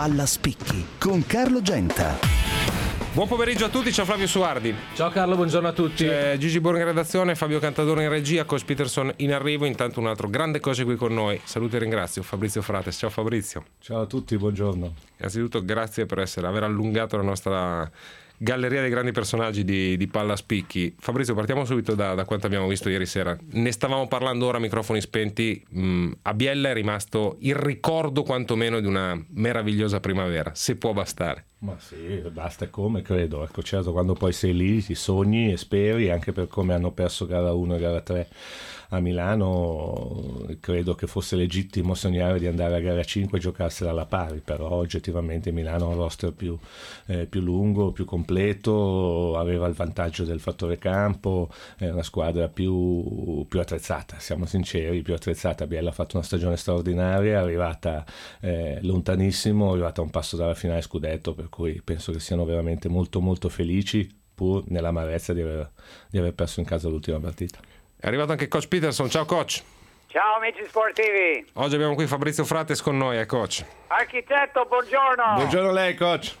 Palla Spicchi con Carlo Genta. Buon pomeriggio a tutti, ciao Flavio Suardi. Ciao Carlo, buongiorno a tutti. C'è Gigi Borghi in redazione, Fabio Cantadore in regia, Coach Peterson in arrivo. Intanto un altro grande coach qui con noi. Saluto e ringrazio Fabrizio Frates. Ciao Fabrizio. Ciao a tutti, buongiorno. Innanzitutto grazie per aver allungato la nostra galleria dei grandi personaggi di Palla Spicchi. Fabrizio, partiamo subito da quanto abbiamo visto ieri sera. Ne stavamo parlando ora a microfoni spenti. A Biella è rimasto il ricordo quantomeno di una meravigliosa primavera, se può bastare. Ma sì, basta come credo. Ecco, certo, quando poi sei lì ti sogni e speri, anche per come hanno perso gara 1 e gara 3 a Milano, credo che fosse legittimo sognare di andare a gara 5 e giocarsela alla pari, però oggettivamente Milano ha un roster più lungo, più completo, aveva il vantaggio del fattore campo, è una squadra più attrezzata, siamo sinceri, più attrezzata. Biella ha fatto una stagione straordinaria, è arrivata lontanissimo, è arrivata a un passo dalla finale scudetto, per cui penso che siano veramente molto molto felici, pur nell'amarezza di aver perso in casa l'ultima partita. È arrivato anche Coach Peterson. Ciao Coach. Ciao amici sportivi. Oggi abbiamo qui Fabrizio Frates con noi, Coach. Architetto, buongiorno. Buongiorno a lei, Coach.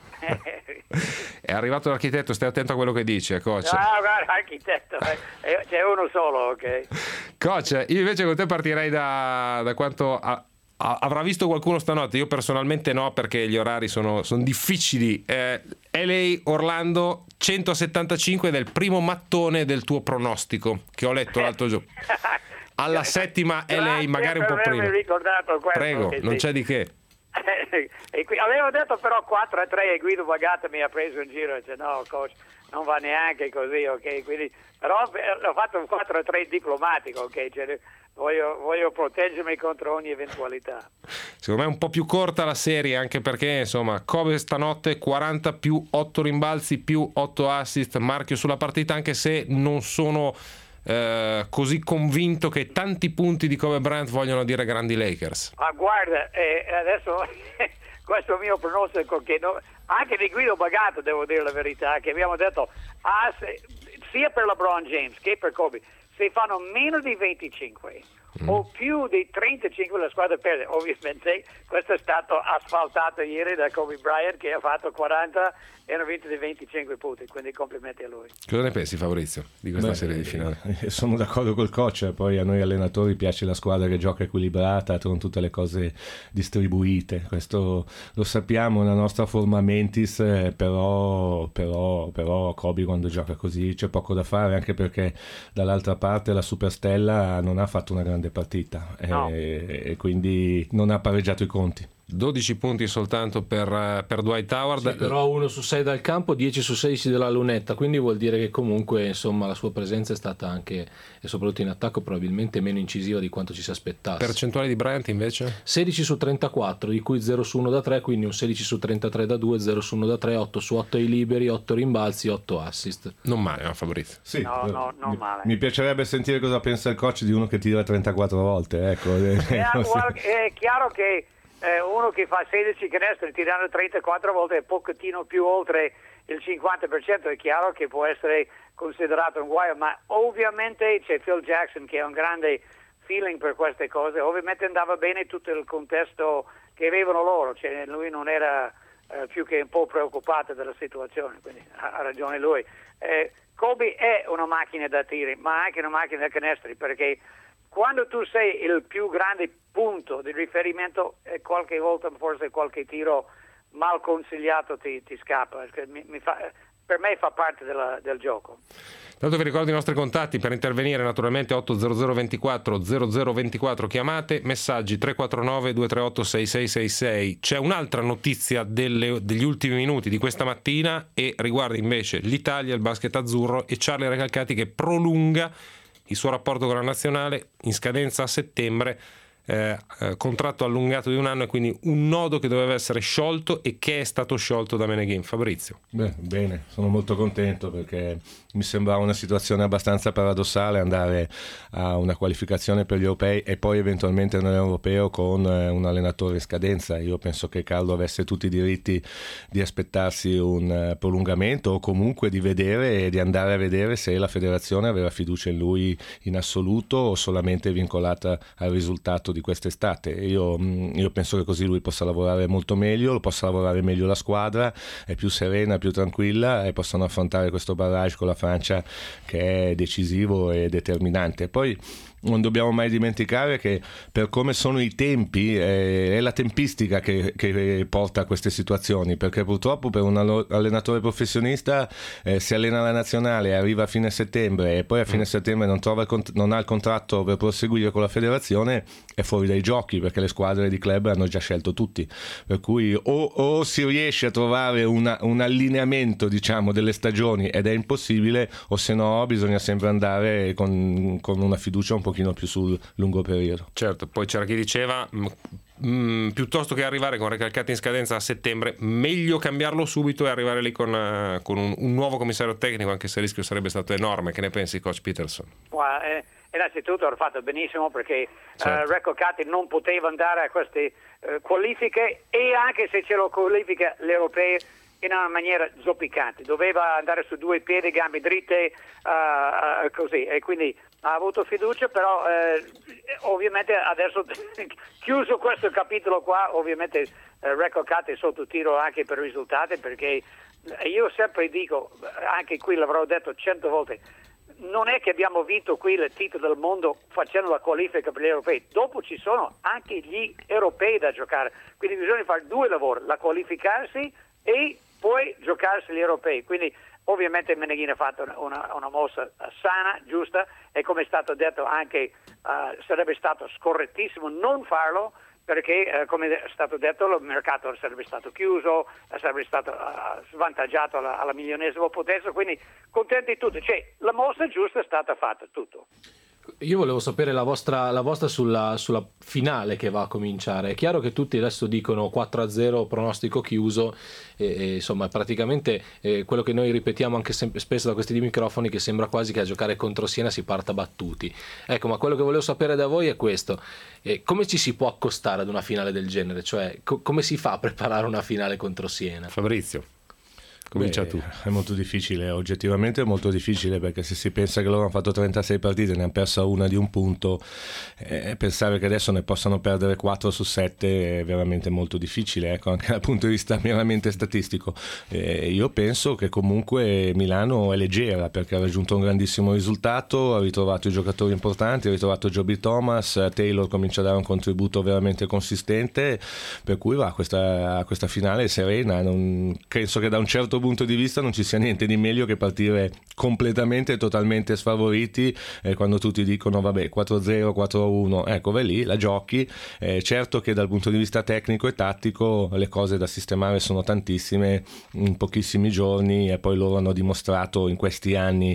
È arrivato l'architetto, stai attento a quello che dice, Coach. Ah, guarda, architetto, c'è uno solo, ok? Coach, io invece con te partirei da quanto avrà visto qualcuno stanotte. Io personalmente no, perché gli orari sono difficili. LA Orlando 175 del primo mattone del tuo pronostico che ho letto l'altro giorno. Alla settima LA, magari un po' prima. Ricordato questo, prego, non c'è di che. Avevo detto però 4-3 e Guido Bagata mi ha preso in giro e dice no coach, non va neanche così, ok? Quindi, però ho fatto un 4-3 diplomatico, ok? Cioè, voglio proteggermi contro ogni eventualità. Secondo me è un po' più corta la serie, anche perché insomma Kobe stanotte 40 più 8 rimbalzi più 8 assist, marchio sulla partita, anche se non sono così convinto che tanti punti di Kobe Bryant vogliono dire grandi Lakers. Ma guarda, adesso questo mio pronostico, che anche di Guido Bagato, devo dire la verità, che abbiamo detto sia per LeBron James che per Kobe, se fanno meno di 25 o più di 35 la squadra perde. Ovviamente questo è stato asfaltato ieri da Kobe Bryant, che ha fatto 40 e hanno vinto di 25 punti, quindi complimenti a lui. Cosa ne pensi Fabrizio di questa serie di finale? Sono d'accordo col coach, poi a noi allenatori piace la squadra che gioca equilibrata con tutte le cose distribuite, questo lo sappiamo nella nostra forma mentis, però Kobe quando gioca così c'è poco da fare, anche perché dall'altra parte la superstella non ha fatto una grande partita, no. E quindi non ha pareggiato i conti. 12 punti soltanto per Dwight Howard, sì, però 1 su 6 dal campo, 10 su 16 dalla lunetta, quindi vuol dire che comunque insomma la sua presenza è stata anche, e soprattutto in attacco, probabilmente meno incisiva di quanto ci si aspettasse. Percentuale di Bryant invece? 16 su 34, di cui 0 su 1 da 3, quindi un 16 su 33 da 2, 0 su 1 da 3, 8 su 8 ai liberi, 8 rimbalzi, 8 assist. Non male, no, Fabrizio? Sì, no, non male. Mi piacerebbe sentire cosa pensa il coach di uno che tira 34 volte, ecco. È chiaro che uno che fa 16 canestri tirando 34 volte è pochettino più oltre il 50%, è chiaro che può essere considerato un guaio, ma ovviamente c'è Phil Jackson che ha un grande feeling per queste cose, ovviamente andava bene tutto il contesto che avevano loro, cioè lui non era più che un po' preoccupato della situazione, quindi ha ragione lui. Kobe è una macchina da tiri, ma anche una macchina da canestri, perché quando tu sei il più grande punto di riferimento, qualche volta forse qualche tiro mal consigliato ti scappa. Per me fa parte del gioco. Tanto vi ricordo i nostri contatti per intervenire, naturalmente 800 24 0024, chiamate, messaggi 349 238 6666. C'è un'altra notizia degli ultimi minuti di questa mattina e riguarda invece l'Italia, il basket azzurro e Charlie Recalcati che prolunga il suo rapporto con la nazionale in scadenza a settembre, contratto allungato di 1 anno e quindi un nodo che doveva essere sciolto e che è stato sciolto da Meneghin. Fabrizio. Bene, sono molto contento perché mi sembrava una situazione abbastanza paradossale andare a una qualificazione per gli europei e poi eventualmente nell'europeo con un allenatore in scadenza. Io penso che Carlo avesse tutti i diritti di aspettarsi un prolungamento o comunque di vedere e di andare a vedere se la federazione aveva fiducia in lui in assoluto o solamente vincolata al risultato di quest'estate. Io penso che così lui possa lavorare molto meglio, possa lavorare meglio la squadra, è più serena, più tranquilla e possano affrontare questo barrage con la Francia che è decisivo e determinante. Poi non dobbiamo mai dimenticare che per come sono i tempi è la tempistica che porta a queste situazioni, perché purtroppo per un allenatore professionista si allena alla nazionale, arriva a fine settembre e poi a fine settembre non ha il contratto per proseguire con la federazione, è fuori dai giochi, perché le squadre di club hanno già scelto tutti, per cui o si riesce a trovare un allineamento, diciamo, delle stagioni ed è impossibile, o se no bisogna sempre andare con una fiducia un pochino più sul lungo periodo. Certo, poi c'era chi diceva piuttosto che arrivare con recalcati in scadenza a settembre, meglio cambiarlo subito e arrivare lì con un nuovo commissario tecnico, anche se il rischio sarebbe stato enorme. Che ne pensi, coach Peterson? Innanzitutto ha fatto benissimo, perché certo. Recalcati non poteva andare a queste qualifiche, e anche se ce lo qualifica le europee in una maniera zoppicante, doveva andare su due piedi, gambe dritte, così, e quindi ha avuto fiducia. Però ovviamente adesso chiuso questo capitolo qua, ovviamente Recalcati è sotto tiro anche per risultati, perché io sempre dico, anche qui l'avrò detto 100 volte, non è che abbiamo vinto qui il titolo del mondo facendo la qualifica per gli europei, dopo ci sono anche gli europei da giocare, quindi bisogna fare due lavori, la qualificarsi e poi giocarsi gli europei. Quindi ovviamente Meneghini ha fatto una mossa sana, giusta, e come è stato detto anche sarebbe stato scorrettissimo non farlo, perché come è stato detto il mercato sarebbe stato chiuso, sarebbe stato svantaggiato alla milionesima potenza, quindi contenti tutti, cioè la mossa giusta è stata fatta, tutto. Io volevo sapere la vostra sulla finale che va a cominciare. È chiaro che tutti adesso dicono 4-0 pronostico chiuso, e insomma praticamente quello che noi ripetiamo anche spesso da questi microfoni, che sembra quasi che a giocare contro Siena si parta battuti. Ecco, ma quello che volevo sapere da voi è questo: come ci si può accostare ad una finale del genere? Cioè come si fa a preparare una finale contro Siena? Fabrizio, comincia tu. È molto difficile, oggettivamente è molto difficile, perché se si pensa che loro hanno fatto 36 partite e ne hanno persa una di un punto, pensare che adesso ne possano perdere 4 su 7 è veramente molto difficile, ecco, anche dal punto di vista meramente statistico. Io penso che comunque Milano è leggera, perché ha raggiunto un grandissimo risultato, ha ritrovato i giocatori importanti, ha ritrovato Joby Thomas, Taylor comincia a dare un contributo veramente consistente, per cui va questa finale serena. Penso che da un certo punto di vista non ci sia niente di meglio che partire completamente e totalmente sfavoriti, quando tutti dicono vabbè 4-0, 4-1, ecco, vai lì, la giochi. Certo che dal punto di vista tecnico e tattico le cose da sistemare sono tantissime in pochissimi giorni, e poi loro hanno dimostrato in questi anni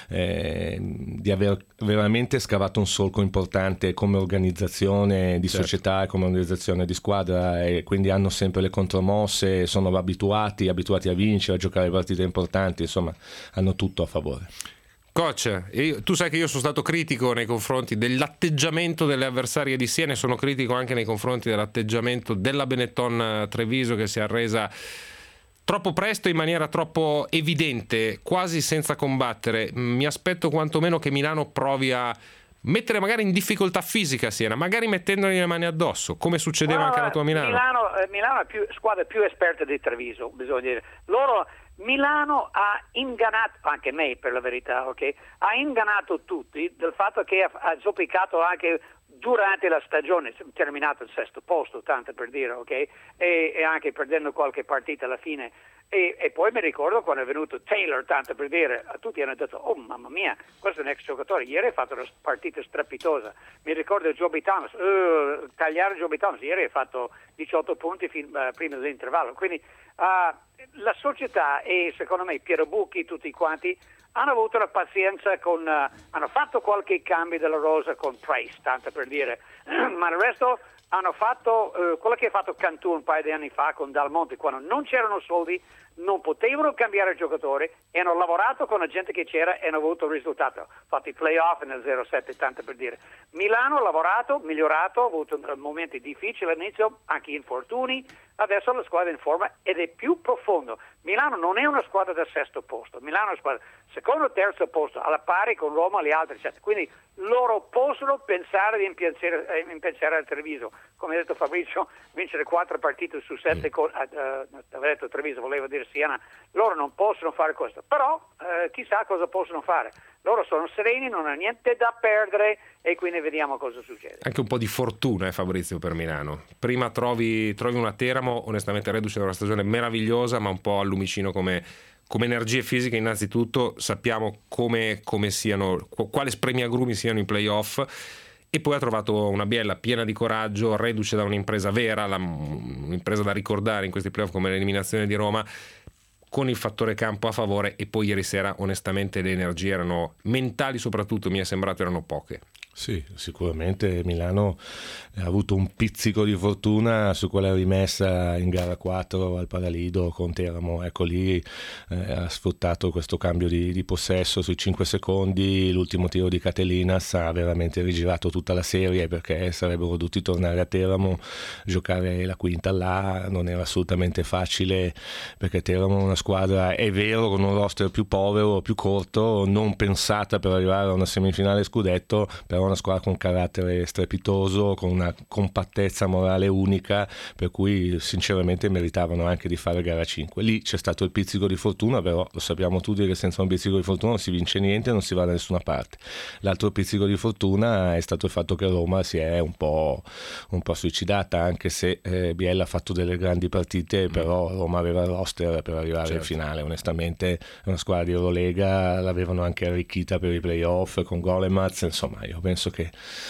di aver veramente scavato un solco importante come organizzazione di società e come organizzazione di squadra, e quindi hanno sempre le contromosse, sono abituati a vincere, a giocare partite importanti, insomma hanno tutto a favore. Coach, tu sai che io sono stato critico nei confronti dell'atteggiamento delle avversarie di Siena, e sono critico anche nei confronti dell'atteggiamento della Benetton Treviso, che si è arresa troppo presto, in maniera troppo evidente, quasi senza combattere. Mi aspetto quantomeno che Milano provi a mettere magari in difficoltà fisica Siena, magari mettendogli le mani addosso, come succedeva anche alla tua Milano. Milano è squadra più esperta di Treviso, bisogna dire. Milano ha ingannato, anche me per la verità, ok? Ha ingannato tutti del fatto che ha zoppicato anche durante la stagione, terminato il sesto posto, tanto per dire, ok? E anche perdendo qualche partita alla fine. E poi mi ricordo quando è venuto Taylor, tanto per dire, tutti hanno detto oh mamma mia, questo è un ex giocatore, ieri ha fatto una partita strepitosa. Mi ricordo Joby Thomas, tagliare Joby Thomas, ieri ha fatto 18 punti prima dell'intervallo. Quindi la società e secondo me Piero Bucchi, tutti quanti hanno avuto la pazienza hanno fatto qualche cambio della rosa con Price, tanto per dire, ma il resto hanno fatto quello che ha fatto Cantù un paio di anni fa con Dal Monte, quando non c'erano soldi, non potevano cambiare giocatori, e hanno lavorato con la gente che c'era e hanno avuto il risultato. Fatto i playoff nel 0-7, tanto per dire. Milano ha lavorato, migliorato, ha avuto momenti difficili all'inizio, anche infortuni, adesso la squadra è in forma ed è più profondo. Milano non è una squadra da sesto posto, Milano è una squadra secondo o terzo posto, alla pari con Roma e gli altri, eccetera. Quindi loro possono pensare di impensierare il Treviso. Come ha detto Fabrizio, vincere 4 partite su 7 aveva detto Treviso, voleva dire Siena. Loro non possono fare questo, però chissà cosa possono fare. Loro sono sereni, non hanno niente da perdere e quindi vediamo cosa succede. Anche un po' di fortuna, Fabrizio, per Milano. Prima trovi una Teramo, onestamente reduce da una stagione meravigliosa, ma un po' al lumicino come energie fisiche. Innanzitutto sappiamo come siano, quale spremiagrumi siano i playoff, e poi ha trovato una Biella piena di coraggio, reduce da un'impresa vera, un'impresa da ricordare in questi playoff come l'eliminazione di Roma, con il fattore campo a favore. E poi ieri sera onestamente le energie erano mentali, soprattutto mi è sembrato erano poche. Sì, sicuramente Milano ha avuto un pizzico di fortuna su quella rimessa in gara 4 al Paralido con Teramo. Ecco, lì ha sfruttato questo cambio di possesso sui 5 secondi, l'ultimo tiro di Catelinas ha veramente rigirato tutta la serie, perché sarebbero dovuti tornare a Teramo, giocare la quinta là, non era assolutamente facile, perché Teramo è una squadra, è vero, con un roster più povero, più corto, non pensata per arrivare a una semifinale scudetto, però una squadra con carattere strepitoso, con una compattezza morale unica, per cui sinceramente meritavano anche di fare gara 5. Lì c'è stato il pizzico di fortuna, però lo sappiamo tutti che senza un pizzico di fortuna non si vince niente e non si va da nessuna parte. L'altro pizzico di fortuna è stato il fatto che Roma si è un po' suicidata, anche se Biella ha fatto delle grandi partite, però Roma aveva il roster per arrivare in finale. Onestamente è una squadra di Eurolega, l'avevano anche arricchita per i playoff con Golemaz, insomma io penso che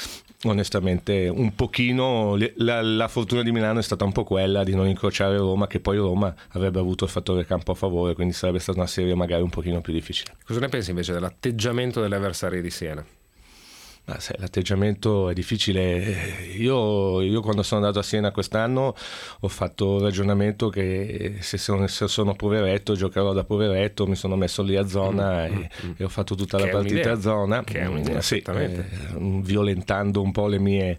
onestamente un pochino la fortuna di Milano è stata un po' quella di non incrociare Roma, che poi Roma avrebbe avuto il fattore campo a favore, quindi sarebbe stata una serie magari un pochino più difficile. Cosa ne pensi invece dell'atteggiamento delle avversarie di Siena? L'atteggiamento è difficile. Io quando sono andato a Siena quest'anno ho fatto il ragionamento che se sono poveretto giocherò da poveretto, mi sono messo lì a zona e ho fatto tutta la partita a zona, che è un'idea, sì, violentando un po' le mie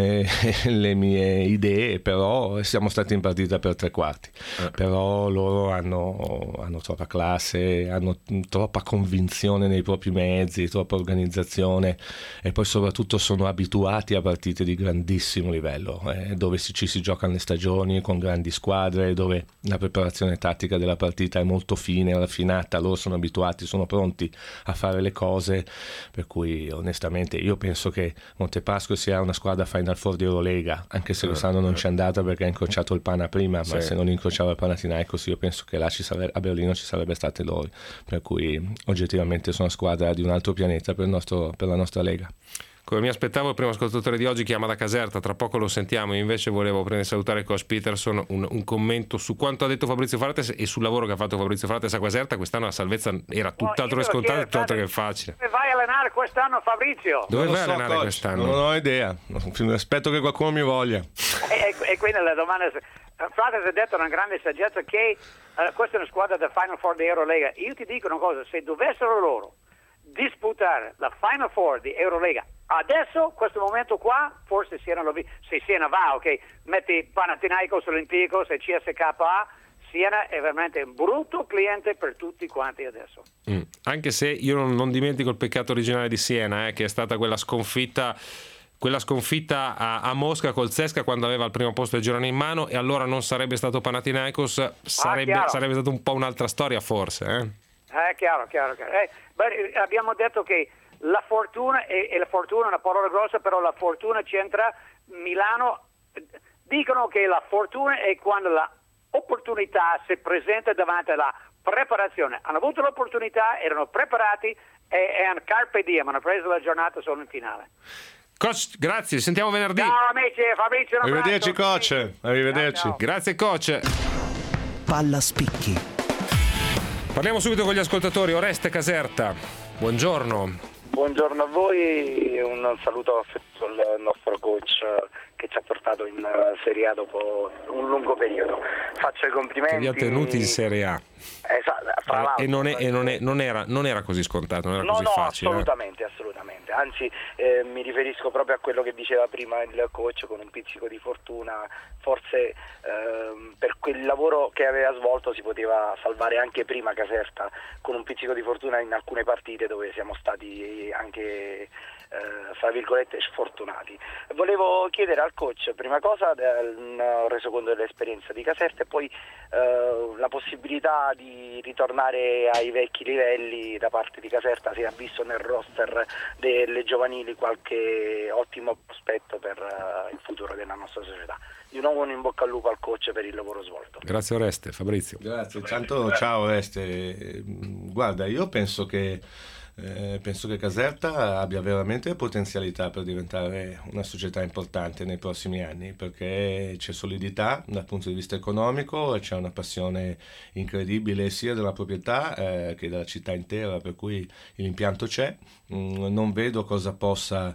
idee, però siamo stati in partita per 3/4, però loro hanno troppa classe, hanno troppa convinzione nei propri mezzi, troppa organizzazione, e poi soprattutto sono abituati a partite di grandissimo livello, dove ci si giocano le stagioni con grandi squadre, dove la preparazione tattica della partita è molto fine, raffinata. Loro sono abituati, sono pronti a fare le cose, per cui onestamente io penso che Montepasco sia una squadra Final Four di Eurolega, anche se quest'anno non c'è andata perché ha incrociato il Pana prima, ma se non incrociava il Panathinaikos io penso che là a Berlino ci sarebbe state loro, per cui oggettivamente sono una squadra di un altro pianeta per la nostra Lega. Come mi aspettavo, il primo ascoltatore di oggi chiama da Caserta, tra poco lo sentiamo. Io invece volevo prima di salutare il coach Peterson un commento su quanto ha detto Fabrizio Frates e sul lavoro che ha fatto Fabrizio Frates a Caserta. Quest'anno la salvezza era tutt'altro che scontato, tutt'altro che facile. Dove vai a allenare quest'anno, Fabrizio? Dove vai a allenare coach, quest'anno? Non ho idea, aspetto che qualcuno mi voglia. E quindi la domanda è, Frates ha detto una grande saggezza che questa è una squadra da Final Four di Eurolega. Io ti dico una cosa, se dovessero loro disputare la Final Four di Eurolega adesso, questo momento qua, forse se Siena va, ok, metti Panathinaikos, Olympiacos e CSKA, Siena è veramente un brutto cliente per tutti quanti adesso. Anche se io non dimentico il peccato originale di Siena, che è stata quella sconfitta a Mosca col Zesca quando aveva il primo posto del girone in mano, e allora non sarebbe stato Panathinaikos, sarebbe stato un po' un'altra storia forse. Chiaro. Abbiamo detto che la fortuna, e la fortuna è una parola grossa, però la fortuna c'entra. Milano dicono che la fortuna è quando l'opportunità si presenta davanti alla preparazione. Hanno avuto l'opportunità, erano preparati e hanno carpe diem, hanno preso la giornata solo in finale. Coach, grazie, ci sentiamo venerdì. Ciao amici, Fabrizio, un abbraccio. Arrivederci coach, arrivederci. Ciao. Grazie coach. Palla spicchi. Parliamo subito con gli ascoltatori. Oreste Caserta, buongiorno. Buongiorno a voi, un saluto affettuoso al nostro coach che ci ha portato in Serie A dopo un lungo periodo. Faccio i complimenti. Che li ha tenuti in Serie A. Fra E non era così scontato, non era così facile. Assolutamente. Anzi, mi riferisco proprio a quello che diceva prima il coach, con un pizzico di fortuna. Forse per quel lavoro che aveva svolto si poteva salvare anche prima Caserta, con un pizzico di fortuna in alcune partite dove siamo stati anche fra virgolette sfortunati. Volevo chiedere al coach prima cosa un resoconto dell'esperienza di Caserta e poi la possibilità di ritornare ai vecchi livelli da parte di Caserta, si è visto nel roster delle giovanili qualche ottimo prospetto per il futuro della nostra società. Di nuovo un in bocca al lupo al coach per il lavoro svolto. Grazie Oreste. Fabrizio. Grazie, ciao Oreste. Guarda, io penso che Caserta abbia veramente potenzialità per diventare una società importante nei prossimi anni, perché c'è solidità dal punto di vista economico, c'è una passione incredibile sia della proprietà che della città intera, per cui l'impianto c'è. Non vedo cosa possa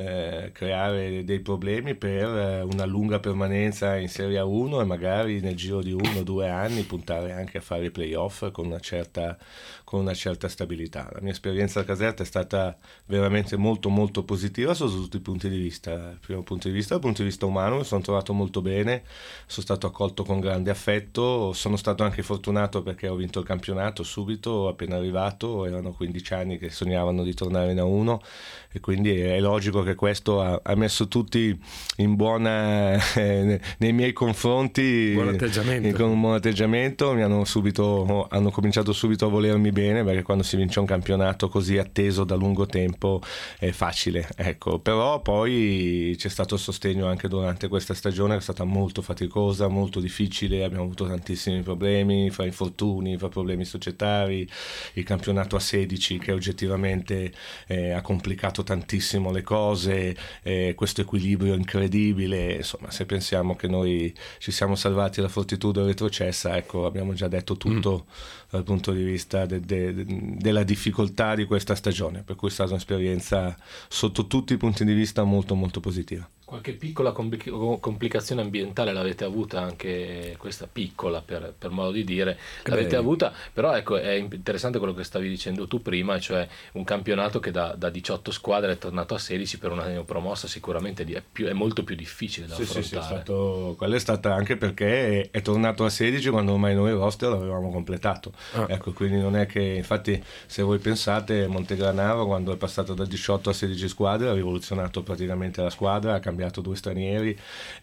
creare dei problemi per una lunga permanenza in Serie A1 e magari nel giro di 1 o 2 anni puntare anche a fare i playoff con una certa stabilità. La mia esperienza a Caserta è stata veramente molto molto positiva su tutti i punti di vista. Dal punto di vista umano mi sono trovato molto bene, sono stato accolto con grande affetto, sono stato anche fortunato perché ho vinto il campionato subito appena arrivato, erano 15 anni che sognavano di tornare in A1 e quindi è logico che questo ha messo tutti in buona nei miei confronti con un buon atteggiamento. Hanno cominciato subito a volermi bene, perché quando si vince un campionato così atteso da lungo tempo è facile, ecco. Però poi c'è stato il sostegno anche durante questa stagione, che è stata molto faticosa, molto difficile, abbiamo avuto tantissimi problemi, fra infortuni, fra problemi societari, il campionato a 16 che oggettivamente ha complicato tantissimo le cose, questo equilibrio incredibile, insomma, se pensiamo che noi ci siamo salvati la Fortitudo retrocessa, ecco, abbiamo già detto tutto dal punto di vista della difficoltà di questa stagione, per cui è stata un'esperienza sotto tutti i punti di vista molto molto positiva. Qualche piccola complicazione ambientale l'avete avuta, anche questa piccola per modo di dire, l'avete avuta, però ecco, è interessante quello che stavi dicendo tu prima, cioè un campionato che da 18 squadre è tornato a 16 per una neopromossa, sicuramente è molto più difficile da affrontare. Quella è stata anche perché è tornato a 16 quando ormai noi il roster l'avevamo completato. Ecco, quindi non è che, infatti, se voi pensate, Montegranaro quando è passato da 18 a 16 squadre ha rivoluzionato praticamente la squadra, ha cambiato 2 stranieri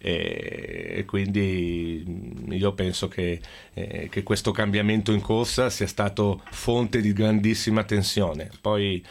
e quindi io penso che questo cambiamento in corsa sia stato fonte di grandissima tensione. Poi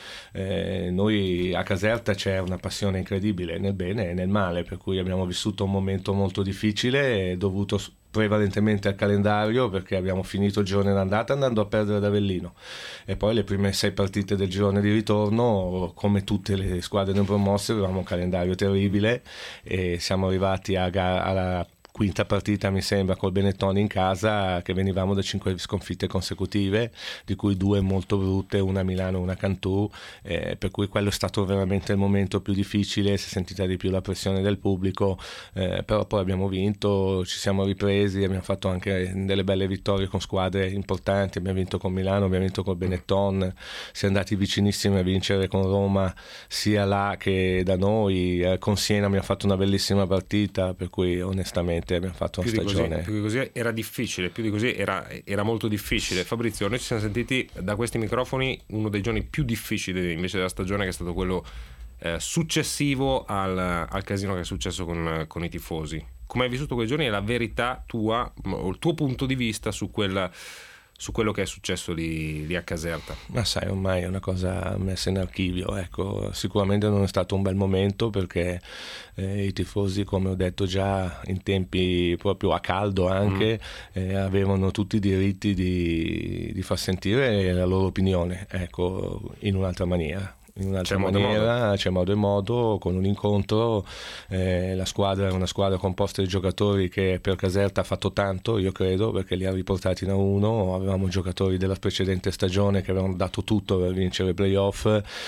noi a Caserta c'è una passione incredibile nel bene e nel male, per cui abbiamo vissuto un momento molto difficile dovuto prevalentemente al calendario, perché abbiamo finito il girone d'andata andando a perdere da Avellino e poi le prime 6 partite del girone di ritorno, come tutte le squadre non promosse, avevamo un calendario terribile e siamo arrivati alla quinta partita, mi sembra, col Benetton in casa, che venivamo da 5 sconfitte consecutive, di cui 2 molto brutte, una a Milano e una a Cantù, per cui quello è stato veramente il momento più difficile, si è sentita di più la pressione del pubblico, però poi abbiamo vinto, ci siamo ripresi, abbiamo fatto anche delle belle vittorie con squadre importanti, abbiamo vinto con Milano, abbiamo vinto col Benetton, siamo andati vicinissimi a vincere con Roma sia là che da noi, con Siena abbiamo fatto una bellissima partita, per cui onestamente abbiamo fatto una stagione più di così era difficile, più di così era molto difficile. Fabrizio, noi ci siamo sentiti da questi microfoni uno dei giorni più difficili invece della stagione, che è stato quello successivo al casino che è successo con i tifosi. Come hai vissuto quei giorni e la verità tua, o il tuo punto di vista su quello che è successo lì a Caserta? Ma sai, ormai è una cosa messa in archivio, ecco. Sicuramente non è stato un bel momento, perché i tifosi, come ho detto già in tempi proprio a caldo anche, avevano tutti i diritti di far sentire la loro opinione, ecco, in un'altra maniera. in un'altra maniera, c'è modo e modo, con un incontro. La squadra è una squadra composta di giocatori che per Caserta ha fatto tanto, io credo, perché li ha riportati in A1. Avevamo giocatori della precedente stagione che avevano dato tutto per vincere i playoff.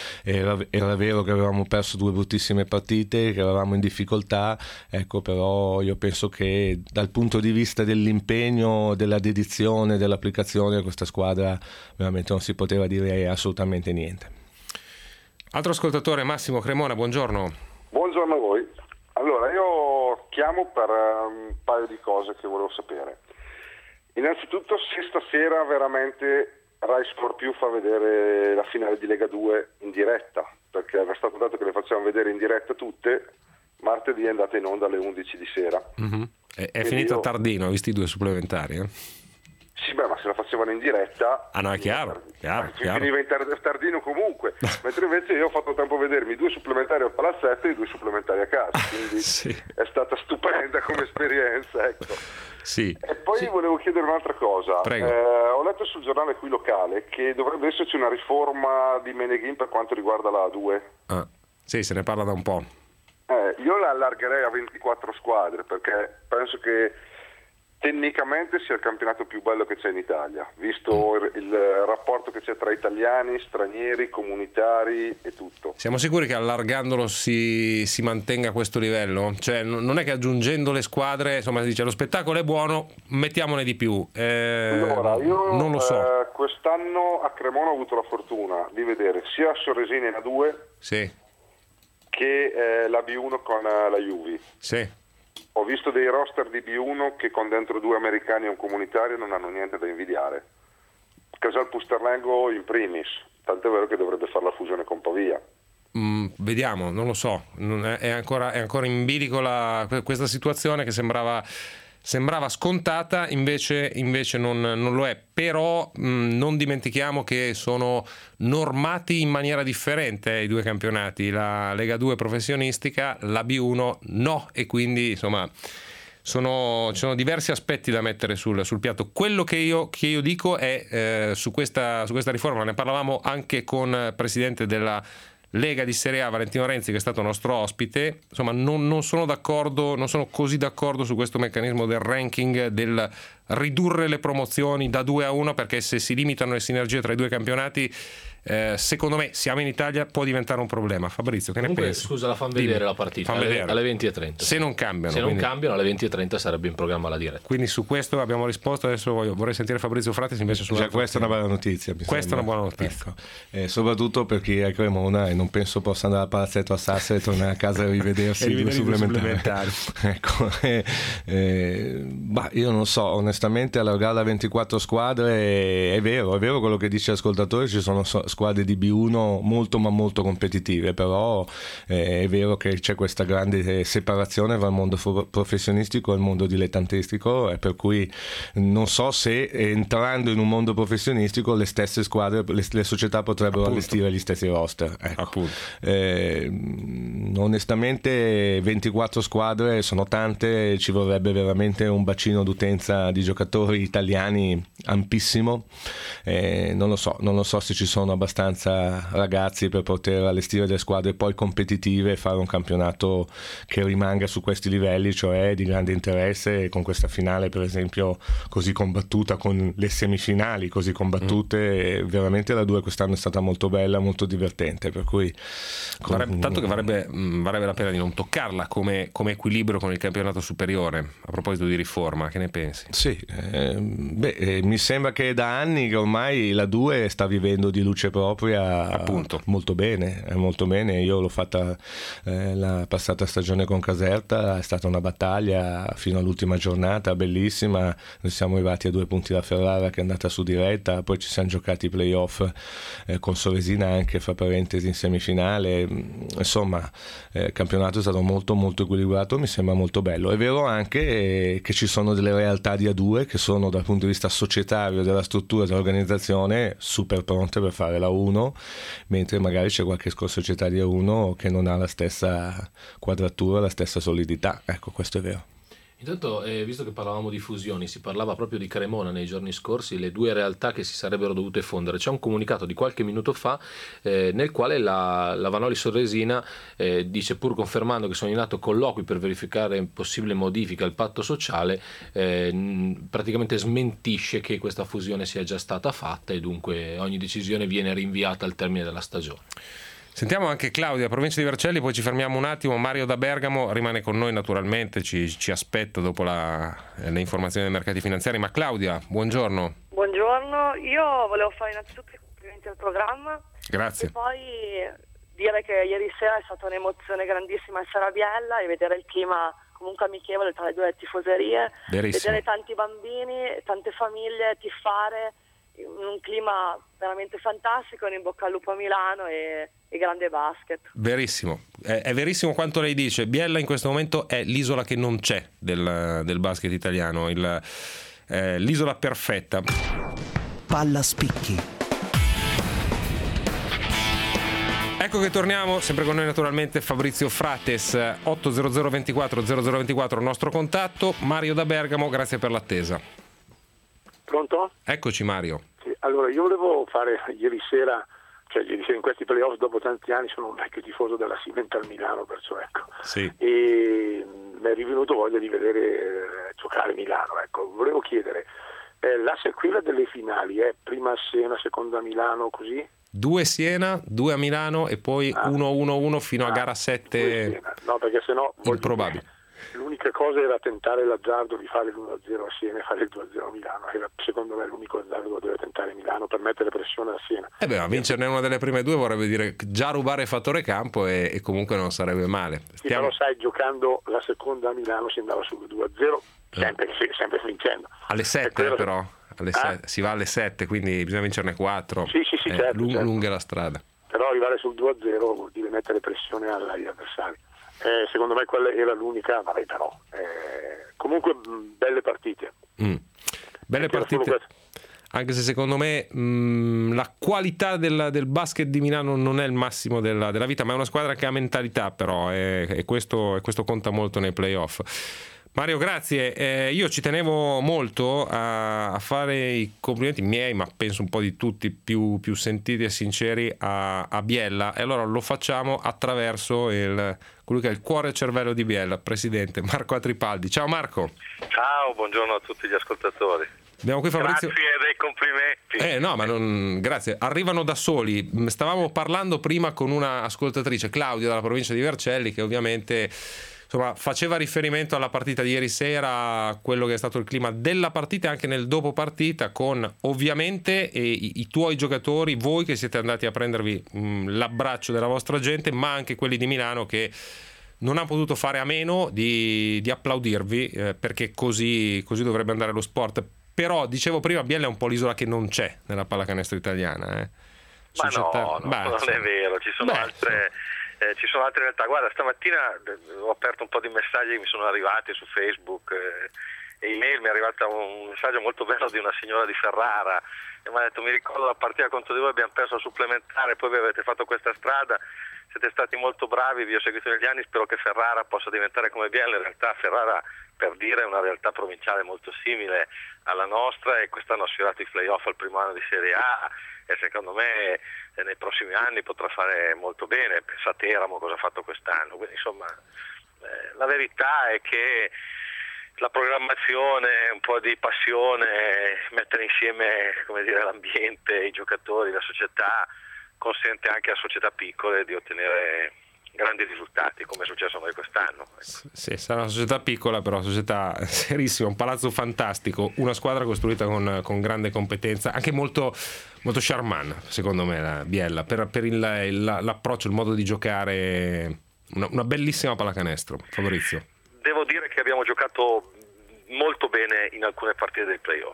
Era vero che avevamo perso 2 bruttissime partite, che eravamo in difficoltà, ecco, però io penso che dal punto di vista dell'impegno, della dedizione, dell'applicazione, questa squadra veramente non si poteva dire assolutamente niente. Altro ascoltatore, Massimo Cremona, buongiorno. Buongiorno a voi. Allora, io chiamo per un paio di cose che volevo sapere. Innanzitutto, se stasera veramente Rai Sport Più fa vedere la finale di Lega 2 in diretta, perché era stato dato che le facciamo vedere in diretta tutte, martedì è andata in onda alle 11 di sera. Mm-hmm. È finito tardino, ho visto i 2 supplementari. Sì, beh, ma se la facevano in diretta... Ah no, è chiaro. Finiva in tardino comunque, mentre invece io ho fatto tempo a vedermi 2 supplementari al Palazzetto e 2 supplementari a casa, quindi sì. È stata stupenda come esperienza, ecco. Sì. E poi volevo chiedere un'altra cosa. Prego. Ho letto sul giornale qui locale che dovrebbe esserci una riforma di Meneghin per quanto riguarda la A2. Sì, se ne parla da un po'. Io la allargherei a 24 squadre perché penso che tecnicamente sia il campionato più bello che c'è in Italia, visto il rapporto che c'è tra italiani, stranieri, comunitari e tutto. Siamo sicuri che allargandolo si mantenga a questo livello? Cioè non è che aggiungendo le squadre, insomma, si dice lo spettacolo è buono, mettiamone di più. Allora, io non lo so. Quest'anno a Cremona ho avuto la fortuna di vedere sia Sorresina in A2 sì. che la B1 con la Juve. Sì. Ho visto dei roster di B1 che con dentro 2 americani e un comunitario non hanno niente da invidiare. Casal Pusterlengo in primis, tant'è vero che dovrebbe fare la fusione con Pavia. Vediamo, non lo so, è ancora in bilico questa situazione che sembrava scontata, invece non lo è. Però non dimentichiamo che sono normati in maniera differente i 2 campionati, la Lega 2 professionistica, la B1 no, e quindi insomma ci sono diversi aspetti da mettere sul piatto. Quello che io dico è su questa riforma, ne parlavamo anche con il presidente della Lega di Serie A, Valentino Renzi, che è stato nostro ospite. Insomma, non sono d'accordo, non sono così d'accordo su questo meccanismo del ranking, del ridurre le promozioni da 2 a 1, perché se si limitano le sinergie tra i 2 campionati, secondo me, siamo in Italia, può diventare un problema. Fabrizio, che comunque, ne pensi? Scusa, la fanno vedere la partita alle 20:30. Se non cambiano. Se non cambiano, alle 20:30 sarebbe in programma la diretta. Quindi su questo abbiamo risposto. Adesso vorrei sentire Fabrizio Fratis invece sulla... Questa è una bella notizia. Questa è una buona notizia. Ecco. Soprattutto per chi è a Cremona e non penso possa andare al Palazzetto a Sassari e tornare a casa e rivedersi i 2 supplementari. Ecco. Io non so, onestamente allargarla a 24 squadre è vero quello che dice l'ascoltatore, ci sono squadre di B1 molto ma molto competitive, però è vero che c'è questa grande separazione tra il mondo professionistico e il mondo dilettantistico, e per cui non so se entrando in un mondo professionistico le stesse squadre, le società potrebbero allestire gli stessi roster, ecco. Onestamente 24 squadre sono tante, ci vorrebbe veramente un bacino d'utenza di giocatori italiani ampissimo, non lo so se ci sono abbastanza ragazzi per poter allestire delle squadre poi competitive e fare un campionato che rimanga su questi livelli, cioè di grande interesse, con questa finale per esempio così combattuta, con le semifinali così combattute. Veramente la 2 quest'anno è stata molto bella, molto divertente, per cui tanto che varrebbe la pena di non toccarla come equilibrio con il campionato superiore. A proposito di riforma, che ne pensi? Sì, mi sembra che da anni che ormai la 2 sta vivendo di luce propria. Appunto. Molto bene. Io l'ho fatta la passata stagione con Caserta, è stata una battaglia fino all'ultima giornata, bellissima. Noi siamo arrivati a 2 punti da Ferrara, che è andata su diretta, poi ci siamo giocati i playoff con Soresina anche, fra parentesi, in semifinale. Insomma, il campionato è stato molto molto equilibrato, mi sembra molto bello. È vero anche che ci sono delle realtà di A2 che sono, dal punto di vista societario, della struttura, dell'organizzazione, super pronte per fare la 1, mentre magari c'è qualche società di A1 che non ha la stessa quadratura, la stessa solidità. Ecco, questo è vero. Intanto, visto che parlavamo di fusioni, si parlava proprio di Cremona nei giorni scorsi, le due realtà che si sarebbero dovute fondere. C'è un comunicato di qualche minuto fa nel quale la Vanoli Sorresina dice, pur confermando che sono in atto colloqui per verificare possibile modifica al patto sociale, praticamente smentisce che questa fusione sia già stata fatta e dunque ogni decisione viene rinviata al termine della stagione. Sentiamo anche Claudia, provincia di Vercelli, poi ci fermiamo un attimo. Mario da Bergamo rimane con noi naturalmente, ci aspetta dopo le informazioni dei mercati finanziari. Ma Claudia, buongiorno. Buongiorno, io volevo fare innanzitutto i complimenti al programma. Grazie. E poi dire che ieri sera è stata un'emozione grandissima essere a Biella e vedere il clima comunque amichevole tra le due tifoserie. Verissimo. Vedere tanti bambini, tante famiglie tifare in un clima veramente fantastico. In bocca al lupo a Milano e grande basket. Verissimo, è verissimo quanto lei dice. Biella in questo momento è l'isola che non c'è del basket italiano, l'isola perfetta. Palla spicchi. Ecco che torniamo, sempre con noi naturalmente Fabrizio Frates, 800 24 0024 il nostro contatto. Mario da Bergamo, grazie per l'attesa. Pronto? Eccoci Mario. Sì, allora io volevo fare ieri sera in questi playoff, dopo tanti anni sono un vecchio tifoso della Cimental Milano, perciò ecco. Sì. E mi è rivenuto voglia di vedere giocare Milano, ecco. Volevo chiedere, la sequela delle finali è prima a Siena, seconda a Milano, così? 2 Siena, 2 a Milano e poi 1-1-1 fino a gara 7. No, perché sennò improbabile. L'unica cosa era tentare l'azzardo di fare l'1-0 a Siena e fare il 2-0 a Milano. Era secondo me l'unico azzardo che deve tentare Milano per mettere pressione a Siena. Ma vincerne una delle prime due vorrebbe dire già rubare fattore campo e comunque non sarebbe male. Sì, però sai, giocando la seconda a Milano si andava sul 2-0 sempre vincendo. Alle 7 però, si va alle 7, quindi bisogna vincerne 4. Sì, certo. Lunga la strada. Però arrivare sul 2-0 vuol dire mettere pressione agli avversari. Secondo me quella era l'unica, però comunque belle partite. Belle partite, anche se secondo me la qualità del basket di Milano non è il massimo della vita, ma è una squadra che ha mentalità, però e questo conta molto nei playoff. Mario, grazie. Io ci tenevo molto a fare i complimenti miei, ma penso un po' di tutti, più sentiti e sinceri a Biella, e allora lo facciamo attraverso colui che è il cuore e cervello di Biella, presidente Marco Atripaldi. Ciao Marco. Ciao, buongiorno a tutti gli ascoltatori. Abbiamo qui Fabrizio. Grazie dei complimenti. No, ma grazie. Arrivano da soli. Stavamo parlando prima con una ascoltatrice, Claudia, dalla provincia di Vercelli, che ovviamente faceva riferimento alla partita di ieri sera, quello che è stato il clima della partita e anche nel dopo partita, con ovviamente i tuoi giocatori, voi che siete andati a prendervi l'abbraccio della vostra gente, ma anche quelli di Milano che non hanno potuto fare a meno di applaudirvi, perché così dovrebbe andare lo sport. Però dicevo prima, Biella è un po' l'isola che non c'è nella pallacanestro italiana. Ma non è vero, ci sono altre. Ci sono altre realtà. Guarda, stamattina ho aperto un po' di messaggi che mi sono arrivati su Facebook e email. Mi è arrivato un messaggio molto bello di una signora di Ferrara e mi ha detto: mi ricordo la partita contro di voi, abbiamo perso al supplementare, poi avete fatto questa strada, siete stati molto bravi, vi ho seguito negli anni, spero che Ferrara possa diventare come Biella. In realtà Ferrara, per dire, è una realtà provinciale molto simile alla nostra e quest'anno ha sfiorato i playoff al primo anno di Serie A e secondo me nei prossimi anni potrà fare molto bene. Pensa a Teramo cosa ha fatto quest'anno. Quindi insomma la verità è che la programmazione, un po' di passione, mettere insieme, come dire, l'ambiente, i giocatori, la società, consente anche a società piccole di ottenere grandi risultati, come è successo a noi quest'anno. Sì, sarà una società piccola, però una società serissima, un palazzo fantastico, una squadra costruita con grande competenza, anche molto charmant, secondo me, la Biella, per l'approccio, il modo di giocare, una bellissima pallacanestro. Fabrizio. Devo dire che abbiamo giocato molto bene in alcune partite dei playoff.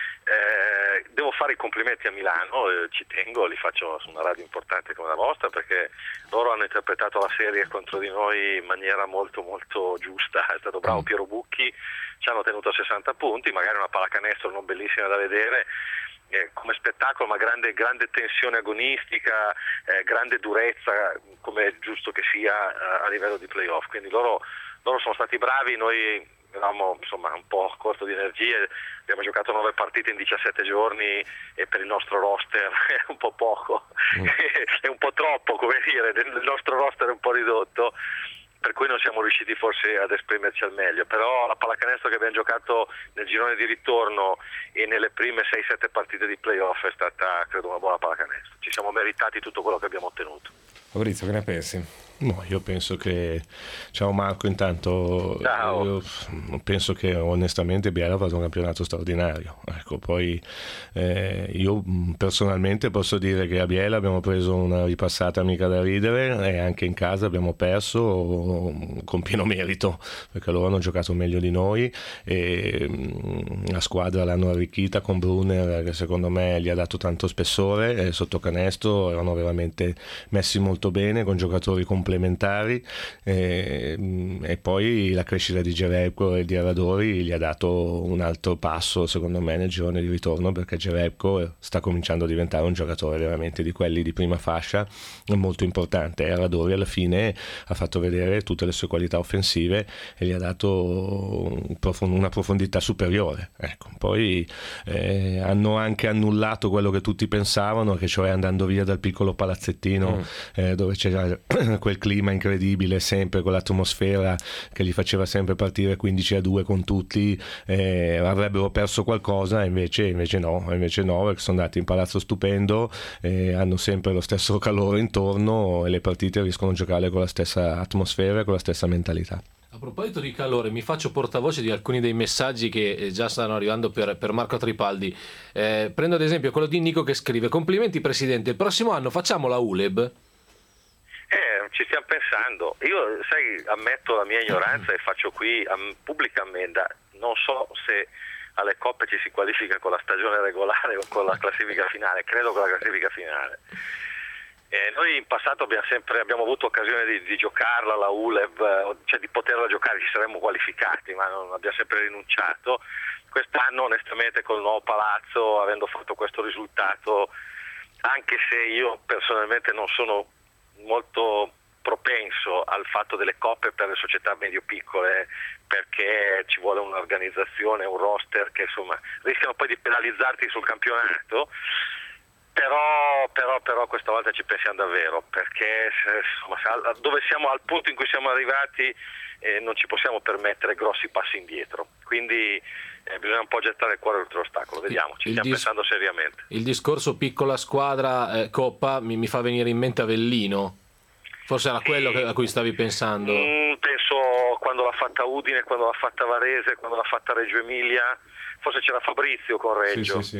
Devo fare i complimenti a Milano, ci tengo, li faccio su una radio importante come la vostra, perché loro hanno interpretato la serie contro di noi in maniera molto molto giusta. È stato bravo Piero Bucchi, ci hanno tenuto a 60 punti, magari una pallacanestro non bellissima da vedere come spettacolo, ma grande tensione agonistica, grande durezza, come è giusto che sia a livello di playoff. Quindi loro sono stati bravi, noi eravamo insomma un po' corto di energie, abbiamo giocato 9 partite in 17 giorni e per il nostro roster è un po' poco, è un po' troppo, come dire, il nostro roster è un po' ridotto, per cui non siamo riusciti forse ad esprimerci al meglio, però la pallacanestro che abbiamo giocato nel girone di ritorno e nelle prime 6-7 partite di playoff è stata, credo, una buona pallacanestro, ci siamo meritati tutto quello che abbiamo ottenuto. Fabrizio, che ne pensi? No, io penso che, ciao Marco, intanto ciao. Io penso che onestamente Biella ha fatto un campionato straordinario, ecco, poi io personalmente posso dire che a Biella abbiamo preso una ripassata mica da ridere e anche in casa abbiamo perso con pieno merito, perché loro hanno giocato meglio di noi e la squadra l'hanno arricchita con Brunner, che secondo me gli ha dato tanto spessore, sotto canestro erano veramente messi molto bene con giocatori complementari e poi la crescita di Jerebko e di Aradori gli ha dato un altro passo secondo me nel girone di ritorno, perché Jerebko sta cominciando a diventare un giocatore veramente di quelli di prima fascia molto importante e Aradori alla fine ha fatto vedere tutte le sue qualità offensive e gli ha dato una profondità superiore, ecco. Poi hanno anche annullato quello che tutti pensavano, che cioè andando via dal piccolo palazzettino dove c'era quel clima incredibile sempre, con l'atmosfera che li faceva sempre partire 15-2 con tutti, avrebbero perso qualcosa, invece no, perché sono andati in palazzo stupendo, hanno sempre lo stesso calore intorno e le partite riescono a giocare con la stessa atmosfera e con la stessa mentalità. A proposito di calore, mi faccio portavoce di alcuni dei messaggi che già stanno arrivando per Marco Tripaldi. Prendo ad esempio quello di Nico che scrive: complimenti Presidente, il prossimo anno facciamo la ULEB? Ci stiamo pensando. Io, sai, ammetto la mia ignoranza e faccio qui pubblica ammenda. Non so se alle coppe ci si qualifica con la stagione regolare o con la classifica finale. Credo con la classifica finale. Noi in passato abbiamo avuto occasione di giocarla la ULEB, cioè di poterla giocare, ci saremmo qualificati, ma non abbiamo sempre rinunciato. Quest'anno onestamente col nuovo palazzo, avendo fatto questo risultato, anche se io personalmente non sono molto propenso al fatto delle coppe per le società medio-piccole, perché ci vuole un'organizzazione, un roster che insomma rischiano poi di penalizzarti sul campionato, però questa volta ci pensiamo davvero, perché insomma, dove siamo, al punto in cui siamo arrivati, non ci possiamo permettere grossi passi indietro, quindi bisogna un po' gettare il cuore oltre l'ostacolo. Vediamo, ci stiamo pensando seriamente. Il discorso piccola squadra Coppa mi fa venire in mente Avellino, forse era quello a cui stavi pensando. Penso quando l'ha fatta Udine, quando l'ha fatta Varese, quando l'ha fatta Reggio Emilia, forse c'era Fabrizio con Reggio. Sì,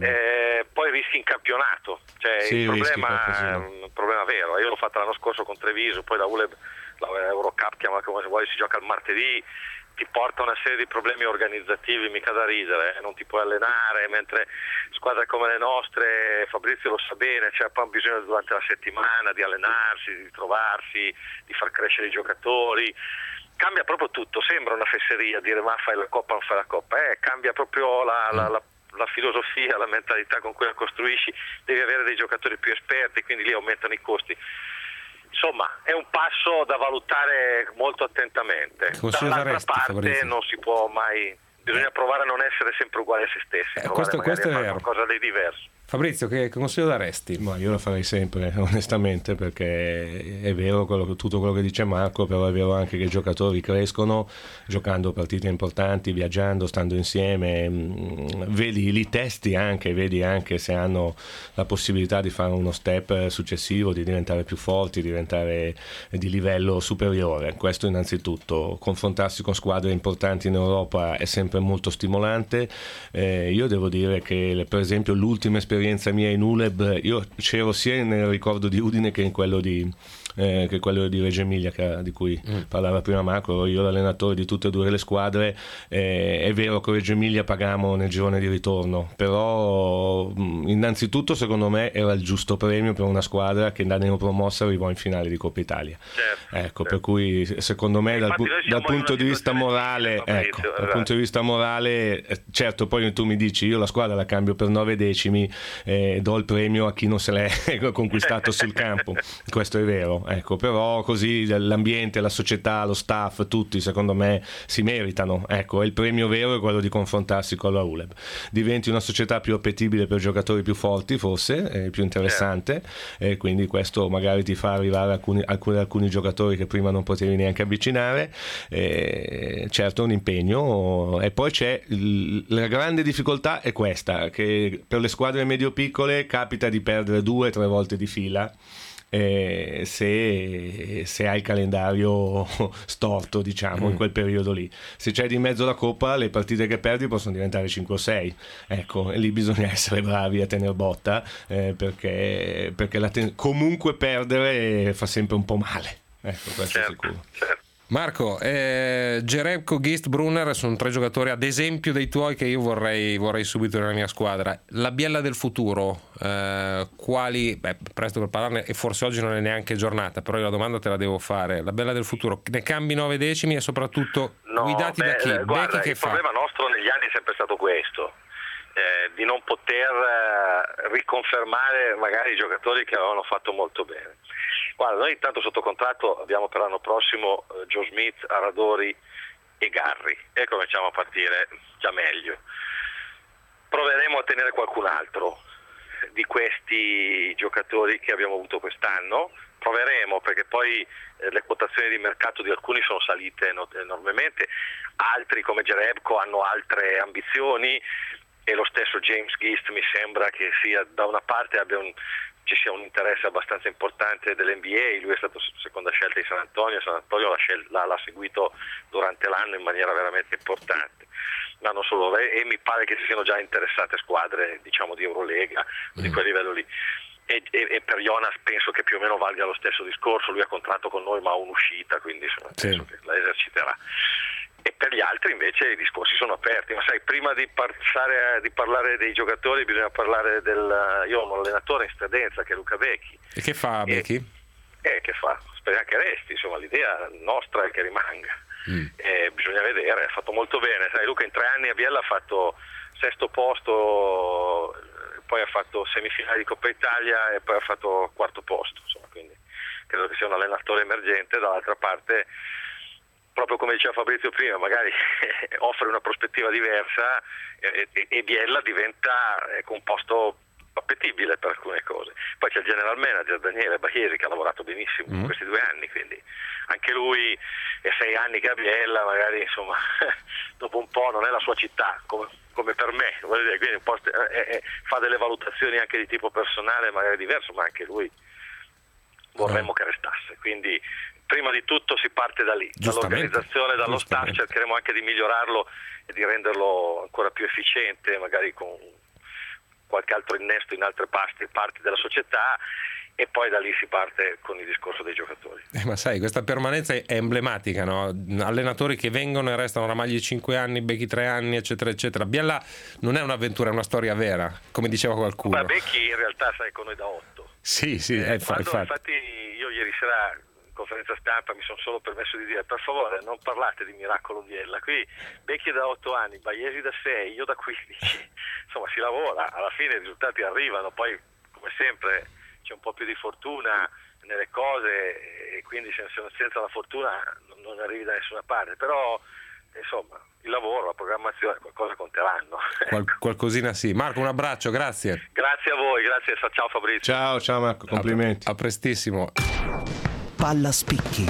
poi rischi in campionato, cioè il problema è un problema vero. Io l'ho fatta l'anno scorso con Treviso, poi la ULEB, la Eurocup, chiama come vuoi, si gioca il martedì, ti porta una serie di problemi organizzativi mica da ridere, non ti puoi allenare, mentre squadre come le nostre, Fabrizio lo sa bene, c'è poi bisogno durante la settimana di allenarsi, di trovarsi, di far crescere i giocatori. Cambia proprio tutto, sembra una fesseria dire ma fai la Coppa, non fai la Coppa, cambia proprio la filosofia, la mentalità con cui la costruisci, devi avere dei giocatori più esperti, quindi lì aumentano i costi. Insomma, è un passo da valutare molto attentamente. Dall'altra parte non si può mai, bisogna provare a non essere sempre uguali a se stessi, questo è vero. Qualcosa di diverso. Fabrizio, che consiglio daresti? Ma io lo farei sempre, onestamente, perché è vero tutto quello che dice Marco, però è vero anche che i giocatori crescono giocando partite importanti, viaggiando, stando insieme, li testi anche, vedi anche se hanno la possibilità di fare uno step successivo, di diventare più forti, di diventare di livello superiore. Questo innanzitutto. Confrontarsi con squadre importanti in Europa è sempre molto stimolante. Io devo dire che per esempio l'ultima esperienza mia in ULEB, io c'ero sia nel ricordo di Udine che in quello di Reggio Emilia, di cui parlava prima Marco, io l'allenatore di tutte e due le squadre. È vero che Reggio Emilia pagammo nel girone di ritorno, però innanzitutto secondo me era il giusto premio per una squadra che da neopromossa arrivò in finale di Coppa Italia. Certo. Per cui secondo me dal punto di vista morale, dal punto di vista morale, certo, poi tu mi dici io la squadra la cambio per 9 decimi, do il premio a chi non se l'è conquistato sul campo, questo è vero, ecco, però così l'ambiente, la società, lo staff, tutti secondo me si meritano, ecco, e il premio vero è quello di confrontarsi con la ULEB, diventi una società più appetibile per giocatori più forti, forse più interessante, e quindi questo magari ti fa arrivare alcuni giocatori che prima non potevi neanche avvicinare, certo è un impegno. E poi c'è la grande difficoltà è questa, che per le squadre medio-piccole capita di perdere 2 o 3 volte di fila se hai il calendario storto, diciamo, in quel periodo lì. Se c'è di mezzo la Coppa, le partite che perdi possono diventare 5 o 6, ecco, e lì bisogna essere bravi a tener botta, perché comunque perdere fa sempre un po' male, ecco, questo è sicuro. Marco, Jerebko, Gist, Brunner sono 3 giocatori ad esempio dei tuoi che io vorrei subito nella mia squadra. La biella del futuro, quali? Presto per parlarne, e forse oggi non è neanche giornata, però io la domanda te la devo fare. La biella del futuro, ne cambi 9 decimi e soprattutto guidati da chi? Guarda, che il problema nostro negli anni è sempre stato questo, di non poter riconfermare magari i giocatori che avevano fatto molto bene. Guarda, noi intanto sotto contratto abbiamo per l'anno prossimo Joe Smith, Aradori e Garri, e cominciamo a partire già meglio. Proveremo a tenere qualcun altro di questi giocatori che abbiamo avuto quest'anno, proveremo, perché poi le quotazioni di mercato di alcuni sono salite enormemente, altri come Jerebko hanno altre ambizioni, e lo stesso James Gist mi sembra che sia, da una parte ci sia un interesse abbastanza importante dell'NBA, lui è stato seconda scelta di San Antonio l'ha seguito durante l'anno in maniera veramente importante, ma non solo, e mi pare che si siano già interessate squadre, diciamo, di Eurolega, di quel livello lì. E per Jonas penso che più o meno valga lo stesso discorso, lui ha contratto con noi ma ha un'uscita, quindi penso che la eserciterà. E per gli altri invece i discorsi sono aperti, ma sai, prima di parlare dei giocatori bisogna parlare io ho un allenatore in scadenza che è Luca Becchi. E che fa Becchi? Che fa? Speriamo che resti, insomma, l'idea nostra è che rimanga. Bisogna vedere, ha fatto molto bene, sai, Luca in 3 anni a Biella ha fatto 6° posto, poi ha fatto semifinali di Coppa Italia e poi ha fatto 4° posto, insomma, quindi credo che sia un allenatore emergente. Dall'altra parte, proprio come diceva Fabrizio prima, magari offre una prospettiva diversa e Biella diventa un posto appetibile per alcune cose. Poi c'è il general manager Daniele Bachiesi che ha lavorato benissimo in questi 2 anni, quindi anche lui è 6 anni che a Biella, magari insomma dopo un po' non è la sua città come per me, voglio dire, quindi un po' fa delle valutazioni anche di tipo personale magari diverso, ma anche lui vorremmo che restasse, quindi prima di tutto si parte da lì, dall'organizzazione, dallo staff, cercheremo anche di migliorarlo e di renderlo ancora più efficiente, magari con qualche altro innesto in altre parti della società, e poi da lì si parte con il discorso dei giocatori. Ma sai, questa permanenza è emblematica, no? Allenatori che vengono e restano oramai di 5 anni, Becchi 3 anni, eccetera eccetera. Biella non è un'avventura, è una storia vera, come diceva qualcuno. Ma Becchi in realtà sai con noi da 8. Sì, infatti io ieri sera in conferenza stampa mi sono solo permesso di dire: per favore non parlate di miracolo Biella, qui Becchi da 8 anni, Bagliesi da 6, io da 15, insomma si lavora, alla fine i risultati arrivano, poi come sempre c'è un po' più di fortuna nelle cose e quindi senza la fortuna non arrivi da nessuna parte, però insomma il lavoro, la programmazione, qualcosa conteranno. Qualcosina sì. Marco, un abbraccio, grazie. Grazie a voi, grazie, ciao Fabrizio. Ciao Marco, complimenti. A prestissimo. Palla spicchi.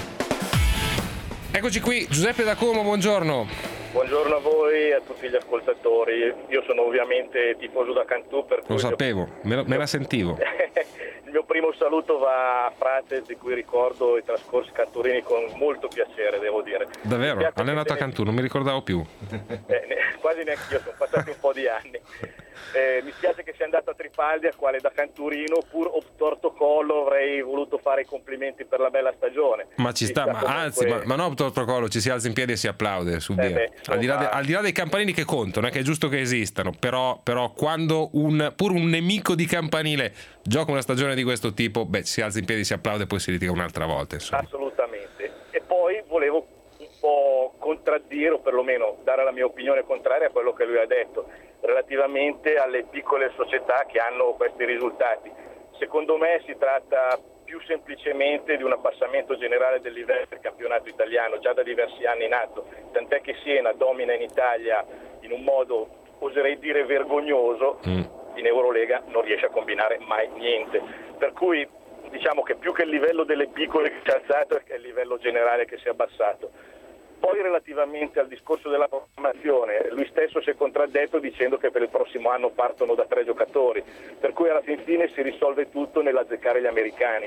Eccoci qui, Giuseppe da Como, buongiorno. Buongiorno a voi e a tutti gli ascoltatori. Io sono ovviamente tifoso da Cantù, per cui lo sapevo, me la sentivo. Il mio primo saluto va a Fratez, di cui ricordo i trascorsi canturini con molto piacere, devo dire. Davvero? Allenato a Cantù, non mi ricordavo più. Quasi neanche io, sono passati un po' di anni. Mi spiace che sia andato a Tripaldi, al quale da canturino, pur obtorto collo, avrei voluto fare i complimenti per la bella stagione. Ma ci sta, ma non obtorto collo, ci si alza in piedi e si applaude su via. Al di là dei campanili che contano, che è giusto che esistano, però quando pur un nemico di campanile gioca una stagione di questo tipo, si alza in piedi, si applaude e poi si litiga un'altra volta, insomma. Assolutamente. E poi volevo un po' contraddire dire, o perlomeno dare la mia opinione contraria a quello che lui ha detto relativamente alle piccole società che hanno questi risultati. Secondo me si tratta più semplicemente di un abbassamento generale del livello del campionato italiano, già da diversi anni in atto, tant'è che Siena domina in Italia in un modo, oserei dire, vergognoso. In Eurolega non riesce a combinare mai niente, per cui diciamo che più che il livello delle piccole che si è alzato è il livello generale che si è abbassato. Poi relativamente al discorso della programmazione, lui stesso si è contraddetto dicendo che per il prossimo anno partono da 3 giocatori, per cui alla fine si risolve tutto nell'azzeccare gli americani.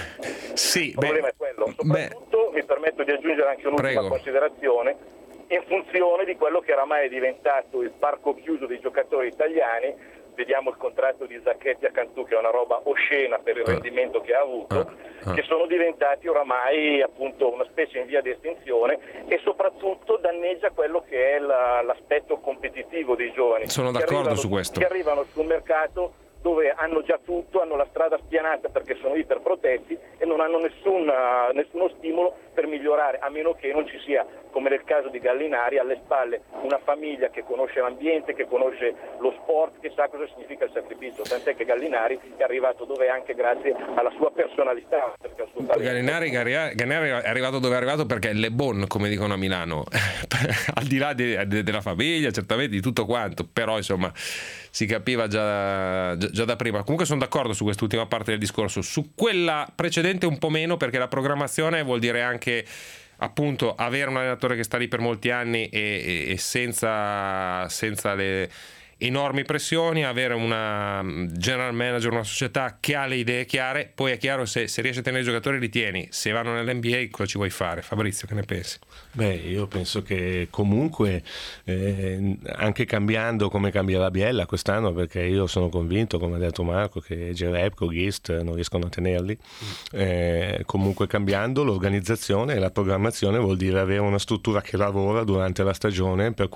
Sì, il problema è quello. Soprattutto mi permetto di aggiungere anche un'ultima considerazione, in funzione di quello che oramai è diventato il parco chiuso dei giocatori italiani. Vediamo il contratto di Zacchetti a Cantù, che è una roba oscena per il rendimento che ha avuto, che sono diventati oramai appunto una specie in via di estinzione, e soprattutto danneggia quello che è l'aspetto competitivo dei giovani. Sono d'accordo su questo. Che arrivano sul mercato dove hanno già tutto, hanno la strada spianata perché sono iperprotetti e non hanno nessuno stimolo per migliorare, a meno che non ci sia, come nel caso di Gallinari, alle spalle una famiglia che conosce l'ambiente, che conosce lo sport, che sa cosa significa il sacrificio, tant'è che Gallinari è arrivato dove anche grazie alla sua personalità. Perché al suo Gallinari è arrivato dove è arrivato perché è Le Bon, come dicono a Milano, al di là della famiglia, certamente, di tutto quanto, però insomma si capiva già da prima. Comunque sono d'accordo su quest'ultima parte del discorso, su quella precedente un po' meno, perché la programmazione vuol dire anche appunto avere un allenatore che sta lì per molti anni e senza le enormi pressioni, avere una general manager, una società che ha le idee chiare. Poi è chiaro, se riesci a tenere i giocatori li tieni, se vanno nell'NBA cosa ci vuoi fare? Fabrizio, che ne pensi? Io penso che comunque anche cambiando come cambierà Biella quest'anno, perché io sono convinto, come ha detto Marco, che Jerebko, Gist non riescono a tenerli, comunque cambiando l'organizzazione e la programmazione vuol dire avere una struttura che lavora durante la stagione per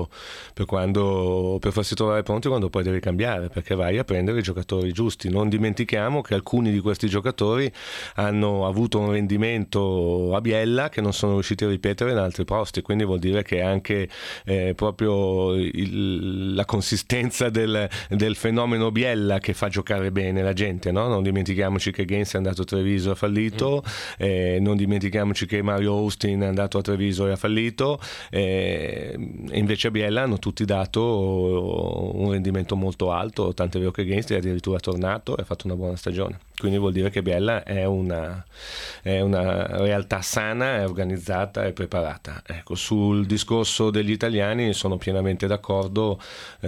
farsi trovare pronti quando poi devi cambiare, perché vai a prendere i giocatori giusti. Non dimentichiamo che alcuni di questi giocatori hanno avuto un rendimento a Biella che non sono riusciti a ripetere in altri posti, quindi vuol dire che anche proprio la consistenza del fenomeno Biella che fa giocare bene la gente, no? Non dimentichiamoci che Gaines è andato a Treviso e ha fallito, non dimentichiamoci che Mario Austin è andato a Treviso e ha fallito, e invece a Biella hanno tutti dato un rendimento molto alto, tant'è vero che Gaines è addirittura tornato e ha fatto una buona stagione. Quindi vuol dire che Biella è una realtà sana, è organizzata e preparata. Ecco, sul discorso degli italiani sono pienamente d'accordo,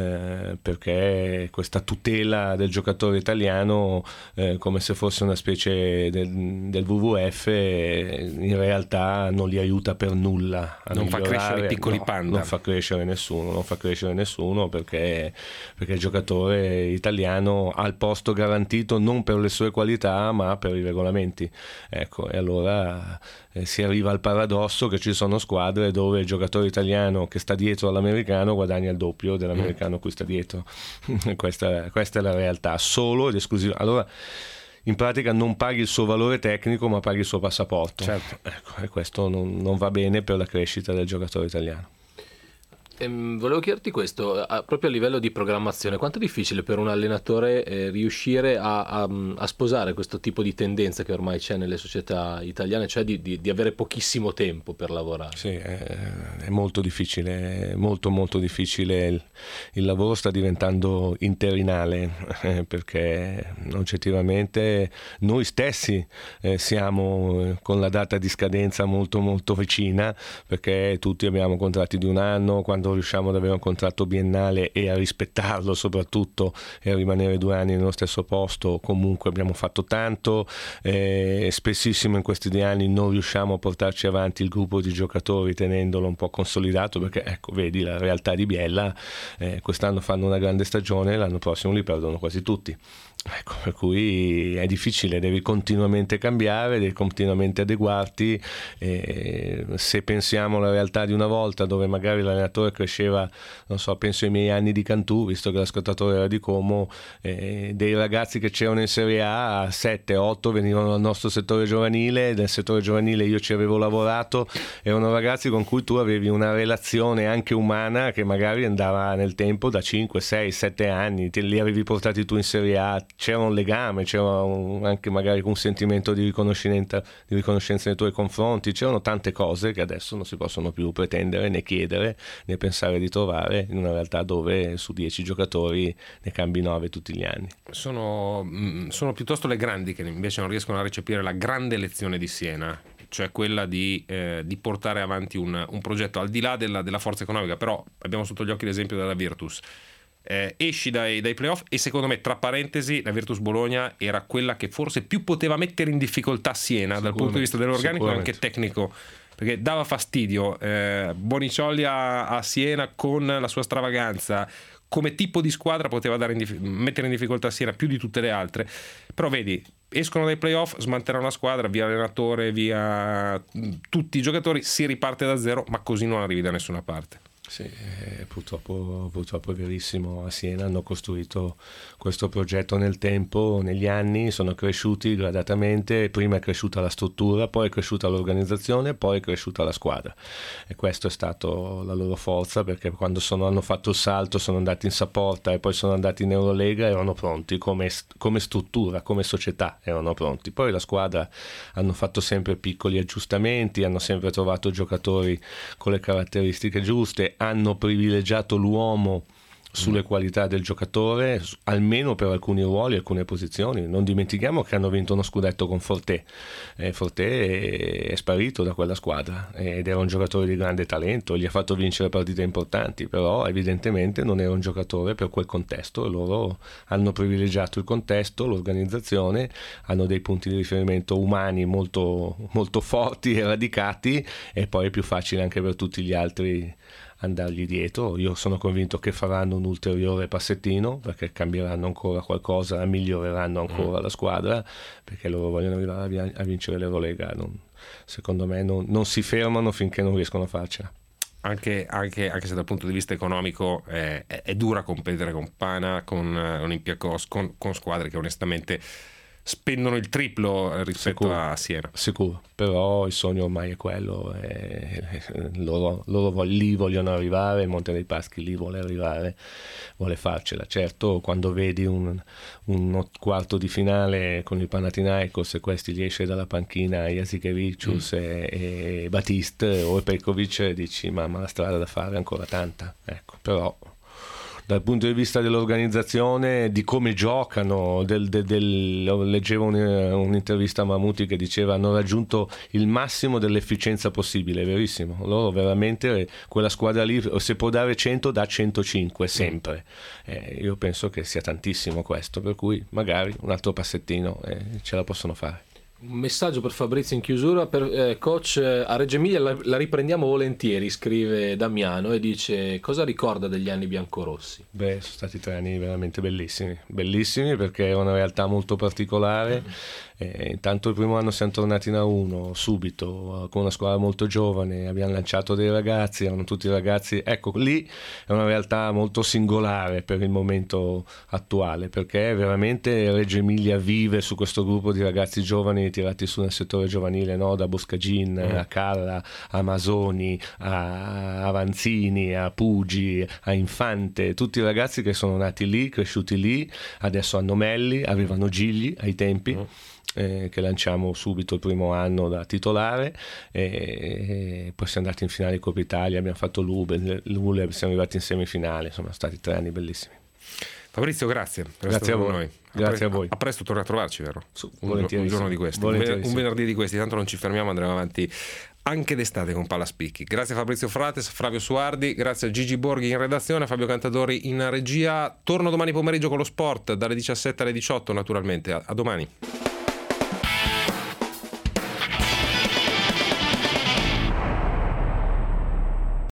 perché questa tutela del giocatore italiano, come se fosse una specie del WWF, in realtà non li aiuta per nulla a non migliorare. Fa crescere i piccoli panda. Non fa crescere nessuno perché il giocatore italiano ha il posto garantito non per le sue qualità ma per i regolamenti. Ecco, e allora si arriva al paradosso che ci sono squadre dove il giocatore italiano che sta dietro all'americano guadagna il doppio dell'americano a cui sta dietro. Questa è la realtà, solo ed esclusivamente. Allora in pratica non paghi il suo valore tecnico ma paghi il suo passaporto. Certo. Ecco, e questo non va bene per la crescita del giocatore italiano. Volevo chiederti questo, proprio a livello di programmazione, quanto è difficile per un allenatore riuscire a sposare questo tipo di tendenza che ormai c'è nelle società italiane, cioè di avere pochissimo tempo per lavorare? Sì, è molto difficile, molto molto difficile. Il lavoro sta diventando interinale, perché oggettivamente noi stessi siamo con la data di scadenza molto molto vicina, perché tutti abbiamo contratti di un anno. Quando riusciamo ad avere un contratto biennale e a rispettarlo soprattutto e a rimanere 2 anni nello stesso posto, comunque abbiamo fatto tanto. Spessissimo in questi 2 anni non riusciamo a portarci avanti il gruppo di giocatori tenendolo un po' consolidato, perché ecco, vedi la realtà di Biella, quest'anno fanno una grande stagione, l'anno prossimo li perdono quasi tutti. Ecco, per cui è difficile, devi continuamente cambiare, devi continuamente adeguarti. Se pensiamo alla realtà di una volta, dove magari l'allenatore cresceva, non so, penso ai miei anni di Cantù, visto che l'ascoltatore era di Como, dei ragazzi che c'erano in Serie A, 7-8 venivano dal nostro settore giovanile, nel settore giovanile io ci avevo lavorato, erano ragazzi con cui tu avevi una relazione anche umana che magari andava nel tempo da 5, 6, 7 anni, li avevi portati tu in Serie A, c'era un legame, c'era anche magari un sentimento di riconoscenza nei tuoi confronti, c'erano tante cose che adesso non si possono più pretendere né chiedere né pensare di trovare in una realtà dove su 10 giocatori ne cambi 9 tutti gli anni. Sono piuttosto le grandi che invece non riescono a recepire la grande lezione di Siena, cioè quella di portare avanti un progetto al di là della forza economica. Però abbiamo sotto gli occhi l'esempio della Virtus, esci dai playoff e secondo me, tra parentesi, la Virtus Bologna era quella che forse più poteva mettere in difficoltà Siena dal punto di vista dell'organico e anche tecnico, perché dava fastidio Boniciolli a Siena con la sua stravaganza. Come tipo di squadra poteva mettere in difficoltà Siena più di tutte le altre, però vedi, escono dai playoff, smantellano la squadra, via allenatore, via tutti i giocatori, si riparte da zero, ma così non arrivi da nessuna parte. Sì, purtroppo è verissimo. A Siena hanno costruito questo progetto nel tempo, negli anni, sono cresciuti gradatamente, prima è cresciuta la struttura, poi è cresciuta l'organizzazione, poi è cresciuta la squadra, e questo è stato la loro forza, perché quando hanno fatto il salto, sono andati in Saporta e poi sono andati in Eurolega, erano pronti come struttura, come società erano pronti. Poi la squadra hanno fatto sempre piccoli aggiustamenti, hanno sempre trovato giocatori con le caratteristiche giuste, hanno privilegiato l'uomo sulle qualità del giocatore, almeno per alcuni ruoli, alcune posizioni. Non dimentichiamo che hanno vinto uno scudetto con Forté. Forté è sparito da quella squadra ed era un giocatore di grande talento, gli ha fatto vincere partite importanti, però evidentemente non era un giocatore per quel contesto, e loro hanno privilegiato il contesto, l'organizzazione, hanno dei punti di riferimento umani molto, molto forti e radicati, e poi è più facile anche per tutti gli altri andargli dietro. Io sono convinto che faranno un ulteriore passettino, perché cambieranno ancora qualcosa, miglioreranno ancora la squadra, perché loro vogliono arrivare a vincere l'Eurolega. Secondo me non si fermano finché non riescono a farcela. Anche se dal punto di vista economico è dura competere con Pana, con Olympiacos, con squadre che onestamente spendono il triplo rispetto a Siena. Sicuro, però il sogno ormai è quello, loro lì vogliono arrivare, il Monte dei Paschi lì vuole arrivare, vuole farcela. Certo, quando vedi un quarto di finale con il Panathinaikos e questi gli esce dalla panchina Jasikevicius e Batiste o Petkovic, dici ma la strada da fare è ancora tanta, ecco. Però dal punto di vista dell'organizzazione, di come giocano, leggevo un'intervista a Mamuti che diceva hanno raggiunto il massimo dell'efficienza possibile, è verissimo. Loro veramente, quella squadra lì, se può dare 100 dà 105 sempre. Io penso che sia tantissimo questo, per cui magari un altro passettino ce la possono fare. Un messaggio per Fabrizio in chiusura. Coach, a Reggio Emilia la riprendiamo volentieri, scrive Damiano, e dice: cosa ricorda degli anni biancorossi? Sono stati 3 anni veramente bellissimi, perché è una realtà molto particolare. Intanto il primo anno siamo tornati in A1 subito con una squadra molto giovane, abbiamo lanciato dei ragazzi, erano tutti ragazzi, ecco, lì è una realtà molto singolare per il momento attuale, perché veramente Reggio Emilia vive su questo gruppo di ragazzi giovani tirati su nel settore giovanile, no? Da Boscagin a Calla, a Masoni, a Avanzini, a Pugi, a Infante, tutti i ragazzi che sono nati lì, cresciuti lì, adesso hanno Melli, avevano Gigli ai tempi, che lanciamo subito il primo anno da titolare, e poi siamo andati in finale di Coppa Italia, abbiamo fatto l'Uleb, siamo arrivati in semifinale, sono stati 3 anni bellissimi. Fabrizio, grazie a voi. Noi. Grazie a voi. A presto, torna a trovarci, vero? Un giorno di questi, un venerdì di questi, tanto non ci fermiamo, andremo avanti anche d'estate con Palla Spicchi. Grazie a Fabrizio Frates, Flavio Suardi, grazie a Gigi Borghi in redazione, a Fabio Cantadori in regia. Torno domani pomeriggio con lo sport dalle 17 alle 18 naturalmente. A domani.